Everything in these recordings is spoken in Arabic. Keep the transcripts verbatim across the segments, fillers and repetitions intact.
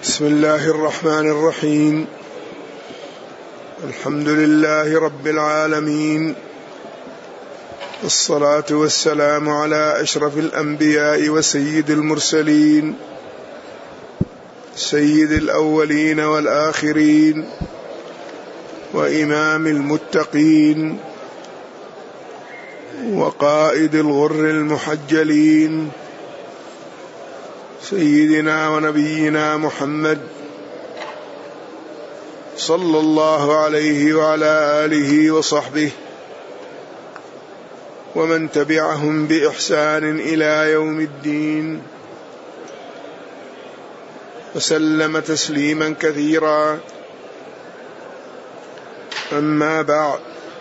بسم الله الرحمن الرحيم. الحمد لله رب العالمين، والصلاة والسلام على أشرف الأنبياء وسيد المرسلين، سيد الأولين والآخرين، وإمام المتقين، وقائد الغر المحجلين، سيدنا ونبينا محمد صلى الله عليه وعلى آله وصحبه ومن تبعهم بإحسان إلى يوم الدين، وسلم تسليما كثيرا. أما بعد،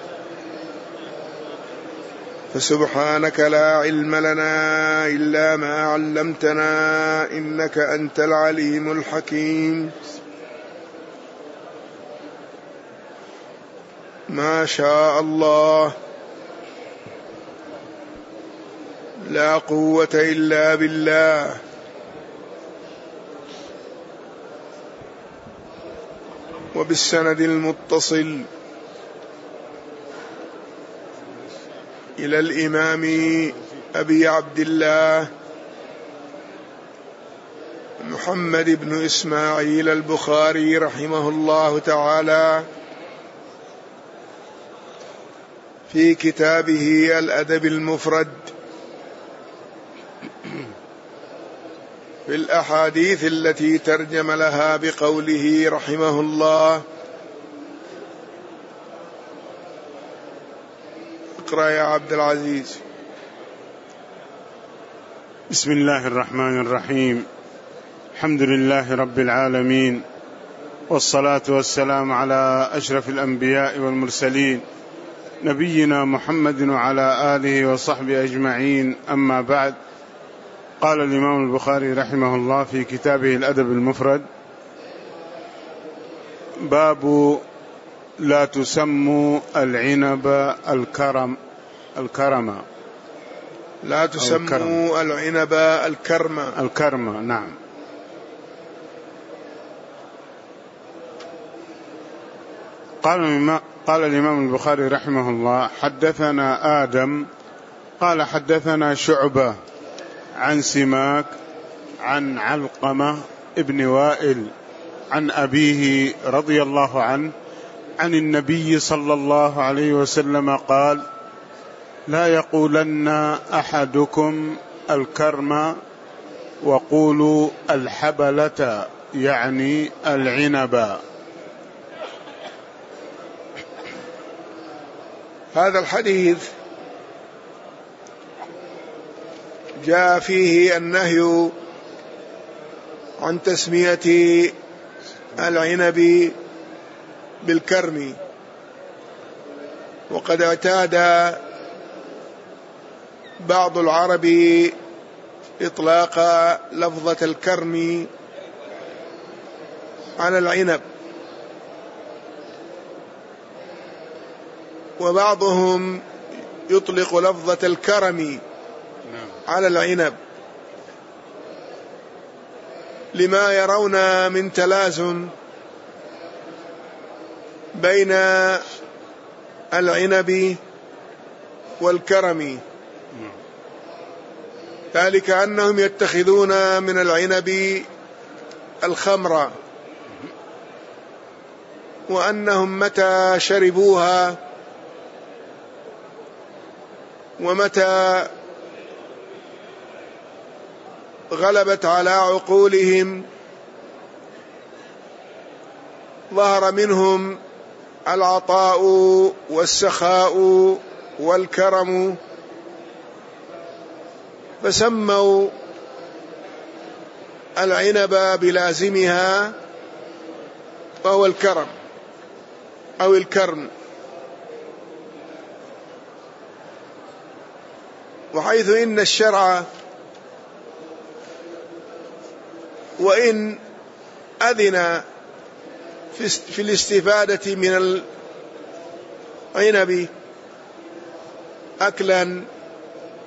فسبحانك لا علم لنا إلا ما علمتنا إنك أنت العليم الحكيم. ما شاء الله، لا قوة إلا بالله. وبالسند المتصل إلى الإمام أبي عبد الله محمد بن إسماعيل البخاري رحمه الله تعالى في كتابه الأدب المفرد في الأحاديث التي ترجم لها بقوله رحمه الله. اقرأ يا عبد العزيز. بسم الله الرحمن الرحيم. الحمد لله رب العالمين، والصلاة والسلام على أشرف الأنبياء والمرسلين، نبينا محمد وعلى آله وصحبه أجمعين. أما بعد، قال الإمام البخاري رحمه الله في كتابه الأدب المفرد: باب لا تسموا العنب الكرم الكرم لا تسموا العنب الكرم الكرم نعم. قال قال الإمام البخاري رحمه الله: حدثنا آدم قال حدثنا شعبة عن سماك عن علقمة ابن وائل عن أبيه رضي الله عنه عن النبي صلى الله عليه وسلم قال: لا يقولن أحدكم الكرم وقولوا الحبلة، يعني العنب. هذا الحديث جاء فيه النهي عن تسمية العنب بالكرم، وقد اعتاد بعض العرب إطلاق لفظة الكرم على العنب، وبعضهم يطلق لفظة الكرم على العنب، لما يرون من تلازم بين العنب والكرم، ذلك أنهم يتخذون من العنب الخمر، وأنهم متى شربوها ومتى غلبت على عقولهم ظهر منهم العطاء والسخاء والكرم، فسموا العنب بلازمها وهو الكرم أو الكرم. وحيث إن الشرع وإن أذن في الاستفادة من العنب أكلا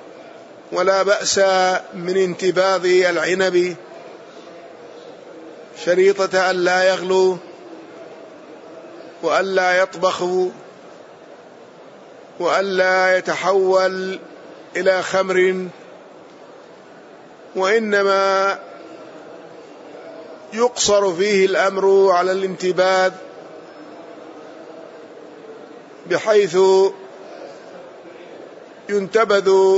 ولا بأس من انتباض العنب، شريطة أن لا يغلو وأن لا يطبخ وأن لا يتحول إلى خمر، وإنما يقصر فيه الأمر على الانتباذ، بحيث ينتبذ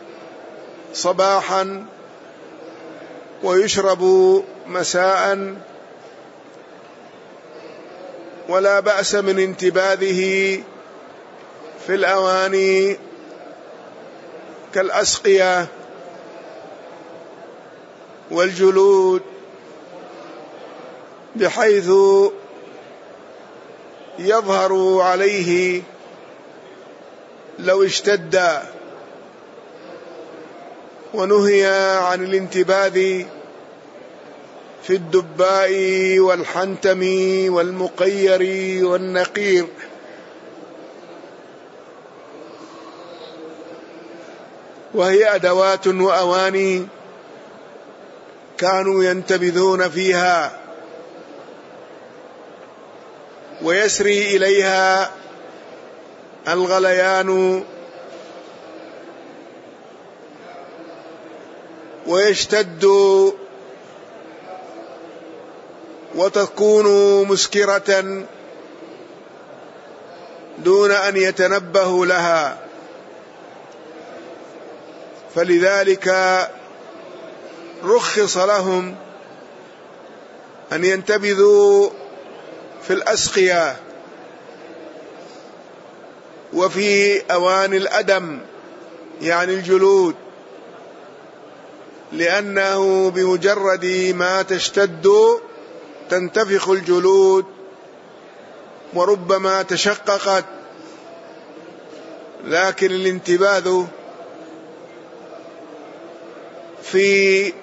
صباحا ويشرب مساء، ولا بأس من انتباذه في الأواني كالأسقية والجلود، بحيث يظهر عليه لو اشتد. ونهي عن الانتباذ في الدباء والحنتم والمقير والنقير. وهي أدوات وأواني كانوا ينتبذون فيها، ويسري إليها الغليان ويشتد وتكون مسكرة دون أن يتنبهوا لها. فلذلك رخص لهم أن ينتبذوا في الأسقية وفي أواني الأدم يعني الجلود، لأنه بمجرد ما تشتد تنتفخ الجلود وربما تشققت. لكن الانتباذ في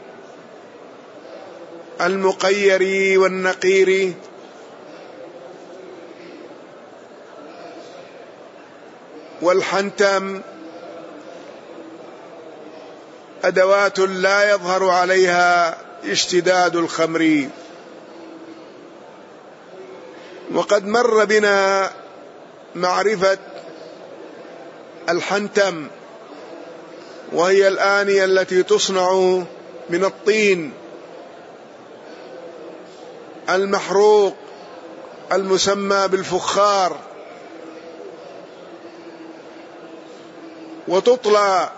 المقير والنقير والحنتم أدوات لا يظهر عليها اشتداد الخمر. وقد مر بنا معرفة الحنتم، وهي الآنية التي تصنع من الطين المحروق المسمى بالفخار، وتطلى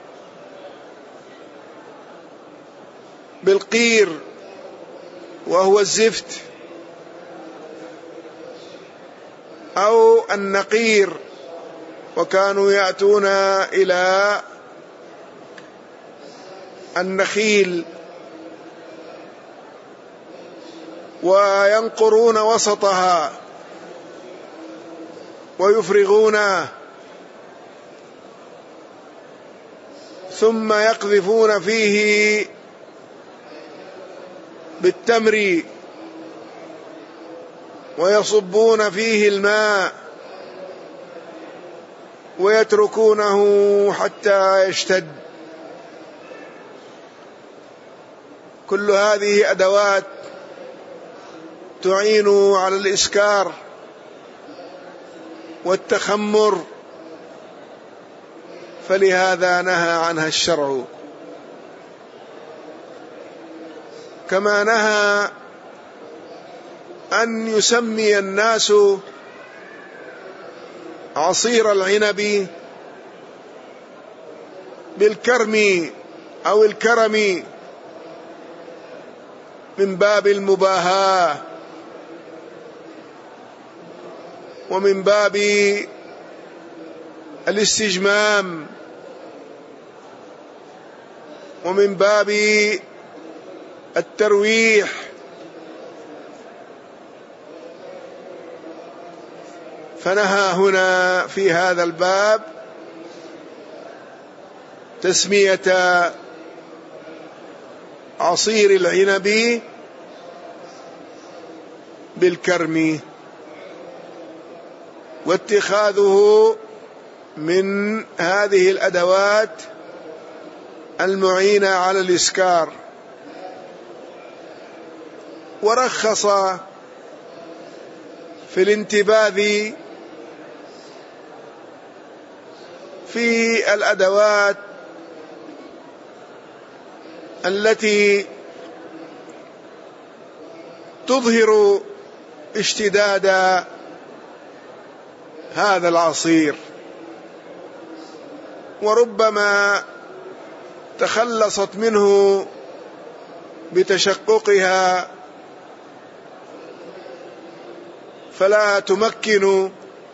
بالقير وهو الزفت، أو النقير، وكانوا يأتون إلى النخيل وينقرون وسطها ويفرغونه، ثم يقذفون فيه بالتمر ويصبون فيه الماء ويتركونه حتى يشتد. كل هذه أدوات تعين على الإسكار والتخمر، فلهذا نهى عنها الشرع. كما نهى أن يسمي الناس عصير العنب بالكرم أو الكرم من باب المباهاة ومن باب الاستجمام ومن باب الترويح. فنهى هنا في هذا الباب تسمية عصير العنب بالكرم، واتخاذه من هذه الأدوات المعينة على الإسكار. ورخص في الانتباذ في الأدوات التي تظهر اشتداد هذا العصير، وربما تخلصت منه بتشققها فلا تمكن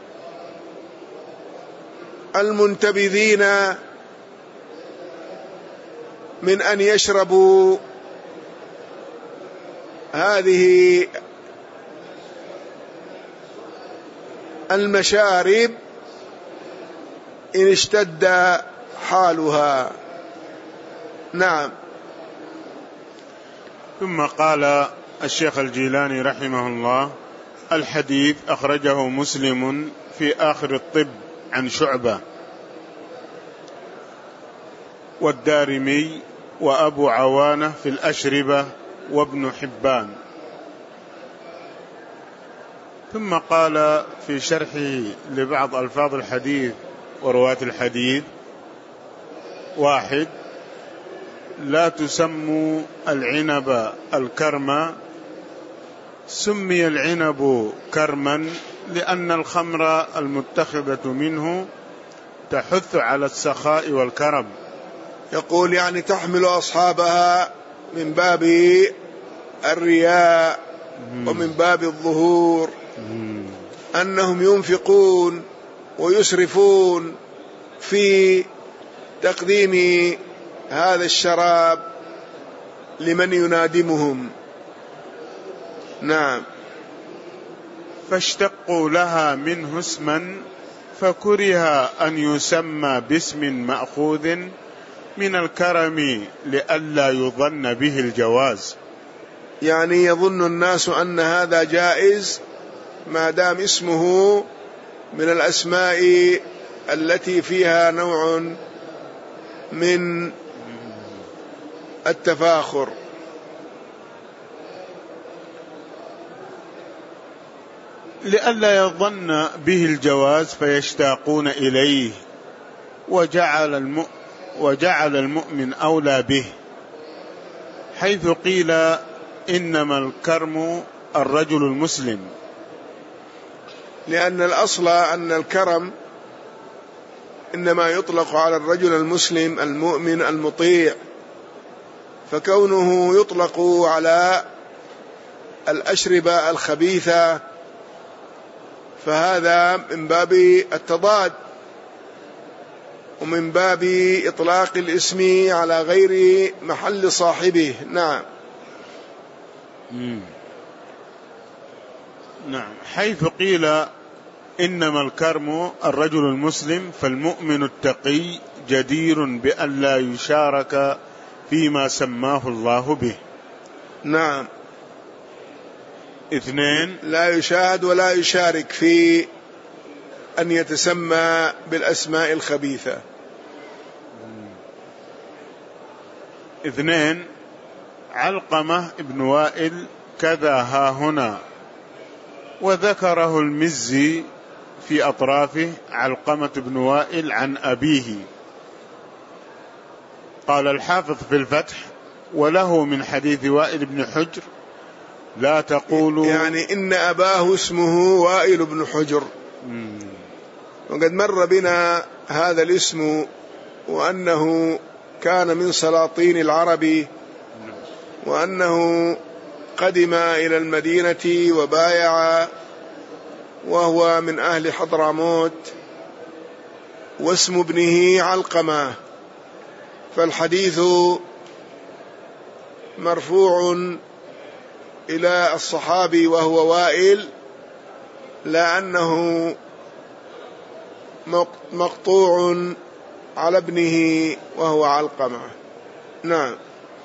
المنتبذين من أن يشربوا هذه المشارب إن اشتد حالها. نعم. ثم قال الشيخ الجيلاني رحمه الله: الحديث أخرجه مسلم في آخر الطب عن شعبة، والدارمي، وأبو عوانة في الأشربة، وابن حبان. ثم قال في شرحه لبعض ألفاظ الحديث ورواة الحديث: واحد، لا تسموا العنب الكرم، سمي العنب كرما لأن الخمر المتخذة منه تحث على السخاء والكرم. يقول يعني تحمل أصحابها من باب الرياء ومن باب الظهور، أنهم ينفقون ويسرفون في تقديم هذا الشراب لمن ينادمهم. نعم. فاشتقوا لها منه اسما، فكره أن يسمى باسم مأخوذ من الكرم لئلا يظن به الجواز. يعني يظن الناس أن هذا جائز ما دام اسمه من الأسماء التي فيها نوع من التفاخر. لئلا يظن به الجواز فيشتاقون إليه، وجعل الم... وجعل المؤمن أولى به، حيث قيل إنما الكرم الرجل المسلم، لأن الأصل أن الكرم إنما يطلق على الرجل المسلم المؤمن المطيع، فكونه يطلق على الأشربة الخبيثة فهذا من باب التضاد ومن باب إطلاق الاسم على غير محل صاحبه. نعم. مم. نعم. حيث قيل إنما الكرم الرجل المسلم، فالمؤمن التقي جدير بأن لا يشارك فيما سماه الله به. نعم. اثنين، لا يشاهد ولا يشارك في أن يتسمى بالأسماء الخبيثة. اثنين، علقمة ابن وائل كذا ها هنا، وذكره المزي في أطرافه علقمة بن وائل عن أبيه. قال الحافظ في الفتح: وله من حديث وائل بن حجر لا تقولوا، يعني إن أباه اسمه وائل بن حجر، وقد مر بنا هذا الاسم وأنه كان من سلاطين العرب، وأنه قدم إلى المدينة وبايع وهو من أهل حضرموت، واسم ابنه علقمة، فالحديث مرفوع إلى الصحابي وهو وائل، لأنه مقطوع على ابنه وهو علقمة. نعم.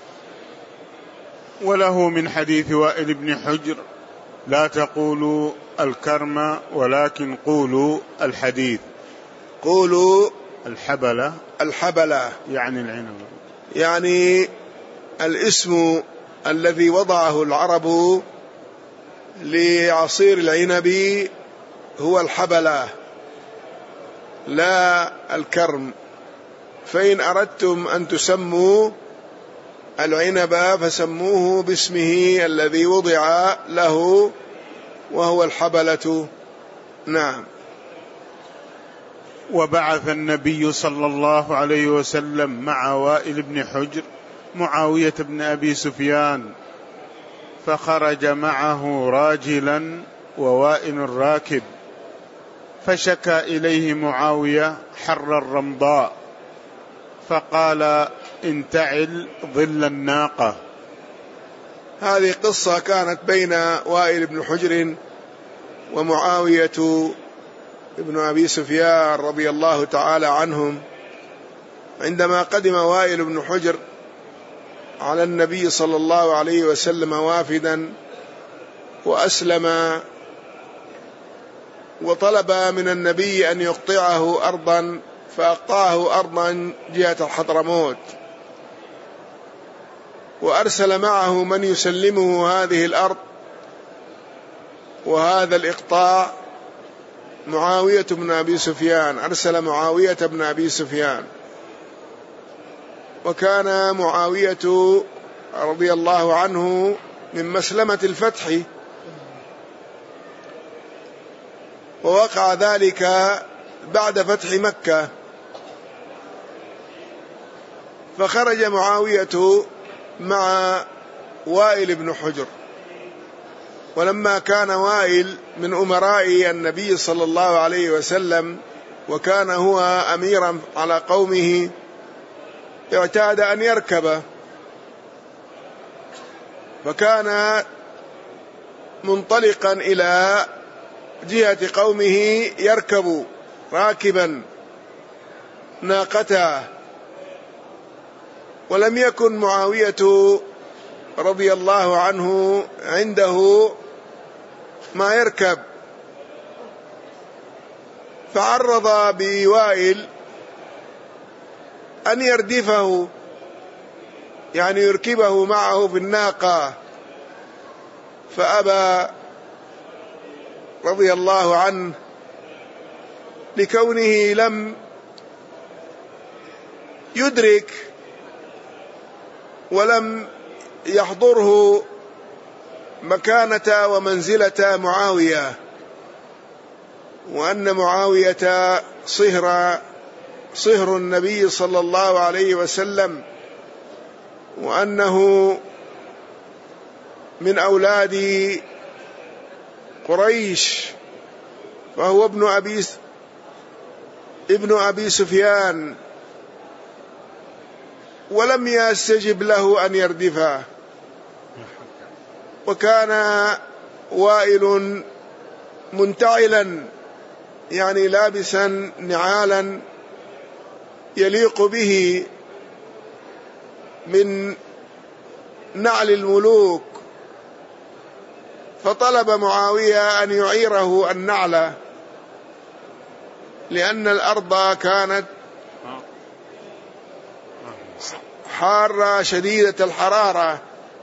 وله من حديث وائل بن حجر لا تقولوا الكرم ولكن قولوا الحديث. قولوا الحبلة، الحبلة يعني العنب، يعني الاسم الذي وضعه العرب لعصير العنب هو الحبلة لا الكرم، فإن أردتم أن تسموا العنب فسموه باسمه الذي وضع له وهو الحبلة. نعم. وبعث النبي صلى الله عليه وسلم مع وائل بن حجر معاوية بن أبي سفيان، فخرج معه راجلا ووائل راكب، فشكى إليه معاوية حر الرمضاء، فقال انتعل ظل الناقة. هذه قصة كانت بين وائل بن حجر ومعاوية ابن أبي سفيان رضي الله تعالى عنهم، عندما قدم وائل بن حجر على النبي صلى الله عليه وسلم وافدا وأسلم، وطلب من النبي أن يقطعه أرضا، فأقطعه أرضا جهة الحضرموت، وأرسل معه من يسلمه هذه الأرض وهذا الإقطاع معاوية بن أبي سفيان، أرسل معاوية بن أبي سفيان. وكان معاوية رضي الله عنه من مسلمة الفتح، ووقع ذلك بعد فتح مكة، فخرج معاوية مع وائل بن حجر. ولما كان وائل من أمراء النبي صلى الله عليه وسلم وكان هو أميرا على قومه، اعتاد أن يركب، فكان منطلقا إلى جهة قومه يركب راكبا ناقته، ولم يكن معاوية رضي الله عنه عنده ما يركب، فعرض بوائل أن يردفه، يعني يركبه معه في الناقة، فأبى رضي الله عنه لكونه لم يدرك ولم يحضره مكانة ومنزلة معاوية، وأن معاوية صهر صهر النبي صلى الله عليه وسلم، وأنه من أولاد قريش، فهو ابن أبي ابن أبي سفيان، ولم يستجب له أن يردفه. وكان وائل منتعلا، يعني لابسا نعالا يليق به من نعل الملوك، فطلب معاوية أن يعيره النعل، لأن الأرض كانت حارة شديدة الحرارة،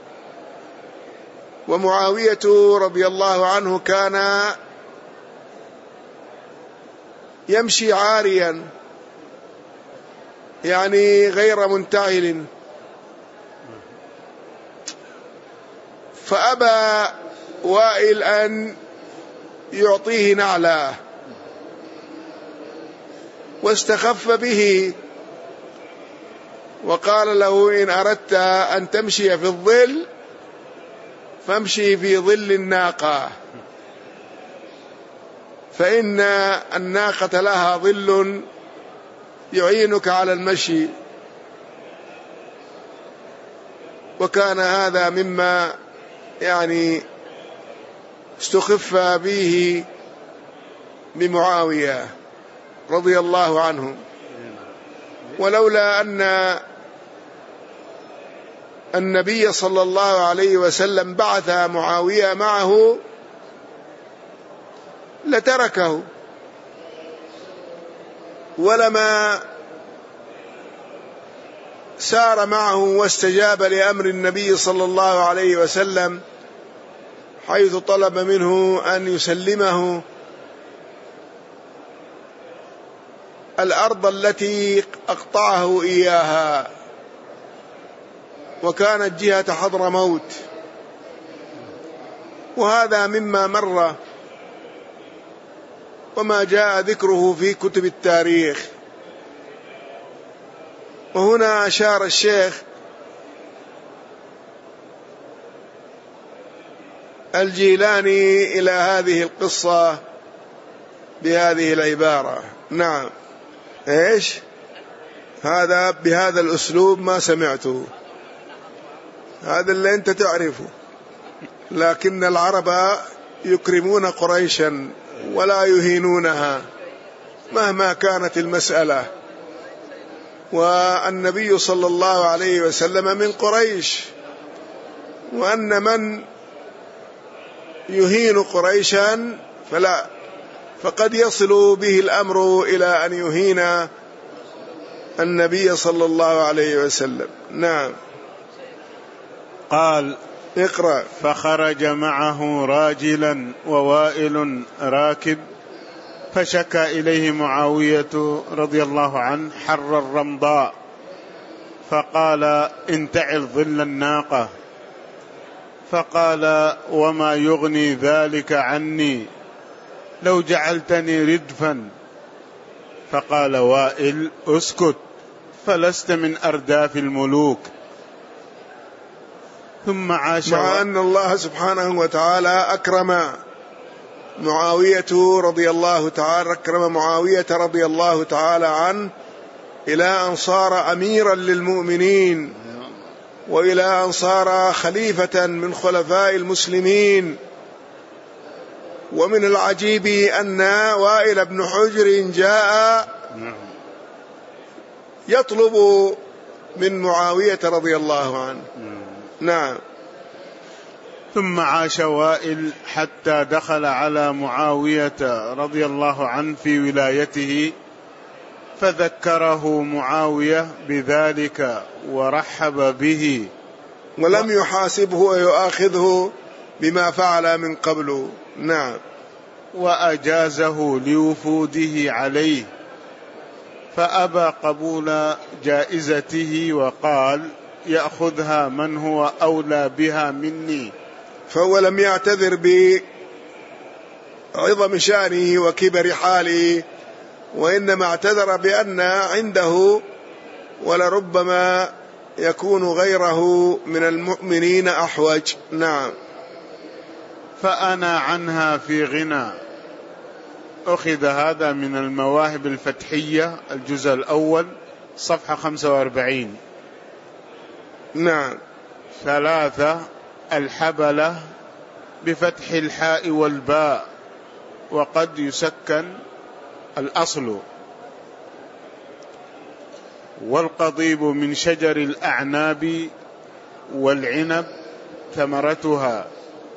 ومعاوية رضي الله عنه كان يمشي عاريا، يعني غير منتعل، فأبى وائل أن يعطيه نعله، واستخف به وقال له إن أردت أن تمشي في الظل فامشي في ظل الناقة، فإن الناقة لها ظل يعينك على المشي. وكان هذا مما يعني استخف به بمعاوية رضي الله عنه. ولولا أن النبي صلى الله عليه وسلم بعث معاوية معه لتركه، ولما سار معه واستجاب لأمر النبي صلى الله عليه وسلم، حيث طلب منه أن يسلمه الأرض التي أقطعه إياها، وكانت جهة حضرموت. وهذا مما مر وما جاء ذكره في كتب التاريخ. وهنا أشار الشيخ الجيلاني إلى هذه القصة بهذه العبارة. نعم. إيش هذا؟ بهذا الأسلوب ما سمعته، هذا اللي أنت تعرفه. لكن العرب يكرمون قريشا ولا يهينونها مهما كانت المسألة، والنبي صلى الله عليه وسلم من قريش، وأن من يهين قريشا فلا فقد يصل به الأمر إلى أن يهين النبي صلى الله عليه وسلم. نعم. قال: اقرأ. فخرج معه راجلا ووائل راكب، فشكى إليه معاوية رضي الله عنه حر الرمضاء، فقال: انتعل ظل الناقة. فقال: وما يغني ذلك عني لو جعلتني ردفا. فقال وائل: اسكت، فلست من أرداف الملوك. ثم عاش. مع أن الله سبحانه وتعالى أكرم معاوية رضي الله تعالى أكرم معاوية رضي الله تعالى عنه إلى أن صار أميرا للمؤمنين، وإلى أن صار خليفة من خلفاء المسلمين. ومن العجيب أن وائل بن حجر جاء يطلب من معاوية رضي الله عنه. نعم. ثم عاش وائل حتى دخل على معاوية رضي الله عنه في ولايته، فذكره معاوية بذلك ورحب به، ولم يحاسبه ويؤاخذه بما فعل من قبل. نعم. وأجازه لوفوده عليه، فأبى قبول جائزته وقال: يأخذها من هو أولى بها مني. فهو لم يعتذر بعظم شأنه وكبر حاله، وإنما اعتذر بأن عنده ولربما يكون غيره من المؤمنين أحوج. نعم. فأنا عنها في غنى. أخذ هذا من المواهب الفتحية الجزء الأول صفحة خمسة وأربعين. نعم. ثلاثة: الحبلة بفتح الحاء والباء، وقد يسكن الأصل. والقضيب من شجر الأعناب والعنب ثمرتها،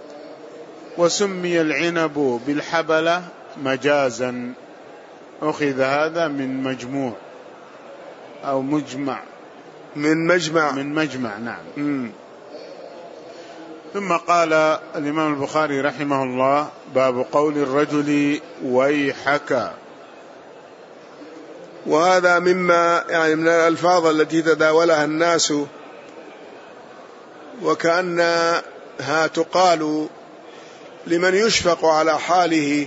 وسمي العنب بالحبلة مجازا. أخذ هذا من مجموع أو مجمع من مجمع من مجمع. نعم. م. ثم قال الإمام البخاري رحمه الله: باب قول الرجل ويحك. وهذا مما يعني من الألفاظ التي تداولها الناس، وكأنها تقال لمن يشفق على حاله،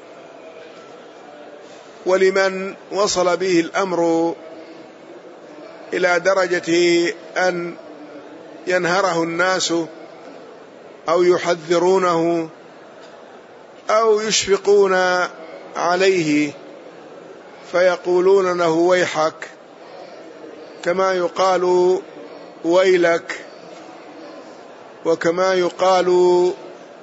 ولمن وصل به الأمر إلى درجة أن ينهره الناس أو يحذرونه أو يشفقون عليه، فيقولون له ويحك، كما يقال ويلك، وكما يقال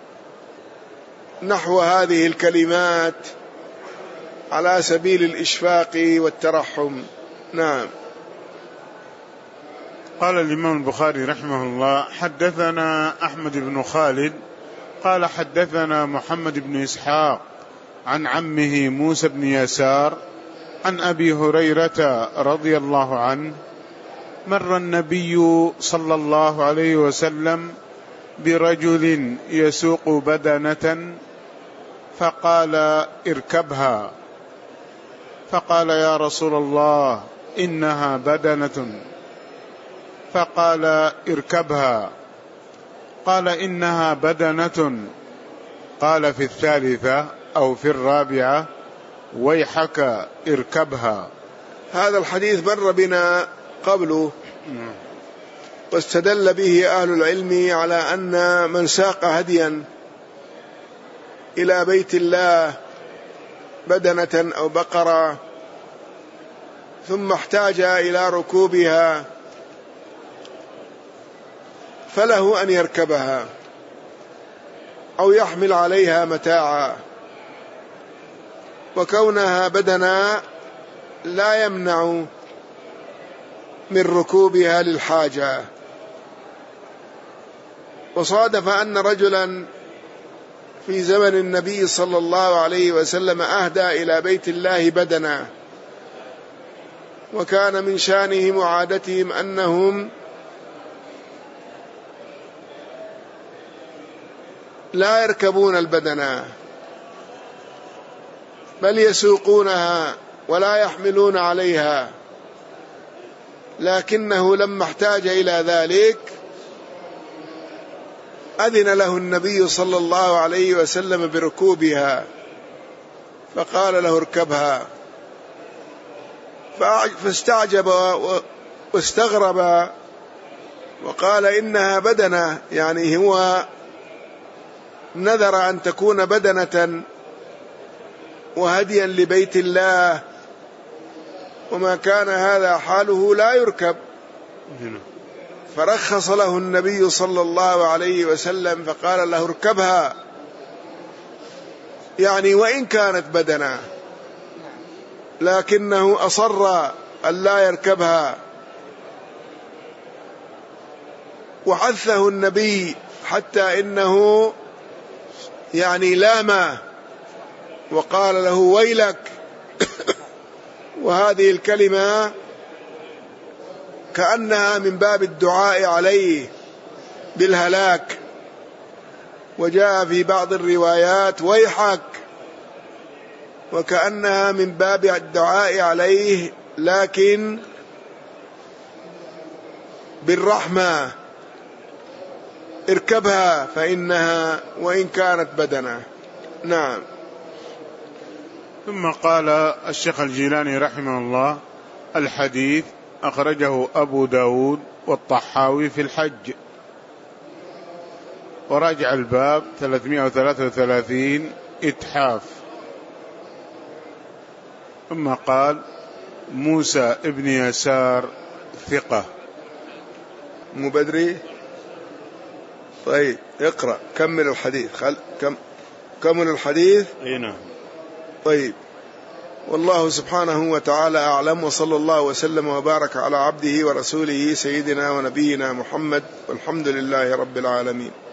نحو هذه الكلمات على سبيل الإشفاق والترحم. نعم. قال الإمام البخاري رحمه الله: حدثنا أحمد بن خالد قال حدثنا محمد بن إسحاق عن عمه موسى بن يسار عن أبي هريرة رضي الله عنه مر النبي صلى الله عليه وسلم برجل يسوق بدنة فقال اركبها، فقال يا رسول الله إنها بدنة، فقال اركبها، قال إنها بدنة، قال في الثالثة أو في الرابعة ويحك اركبها. هذا الحديث مر بنا قبله، واستدل به أهل العلم على أن من ساق هديا إلى بيت الله بدنة أو بقرة ثم احتاج إلى ركوبها فله أن يركبها أو يحمل عليها متاعا، وكونها بدنة لا يمنع من ركوبها للحاجة. وصادف أن رجلا في زمن النبي صلى الله عليه وسلم أهدى إلى بيت الله بدنة، وكان من شانهم وعادتهم أنهم لا يركبون البدنة بل يسوقونها ولا يحملون عليها، لكنه لما احتاج إلى ذلك أذن له النبي صلى الله عليه وسلم بركوبها فقال له اركبها، فاستعجب واستغرب وقال إنها بدنة، يعني هو نذر أن تكون بدنة وهديا لبيت الله، وما كان هذا حاله لا يركب، فرخص له النبي صلى الله عليه وسلم فقال له اركبها، يعني وإن كانت بدنة، لكنه أصر أن لا يركبها، وحثه النبي حتى إنه يعني لامه وقال له ويلك، وهذه الكلمة كأنها من باب الدعاء عليه بالهلاك، وجاء في بعض الروايات ويحك، وكأنها من باب الدعاء عليه لكن بالرحمة، اركبها فإنها وإن كانت بدنة. نعم. ثم قال الشيخ الجيلاني رحمه الله: الحديث أخرجه أبو داود والطحاوي في الحج، وراجع الباب ثلاثمائة وثلاثة وثلاثين إتحاف. ثم قال: موسى ابن يسار ثقة. مبدري. طيب اقرأ، كمل الحديث، خل... كم... كمل الحديث. أي نعم. طيب، والله سبحانه وتعالى أعلم، وصلى الله وسلم وبارك على عبده ورسوله سيدنا ونبينا محمد، والحمد لله رب العالمين.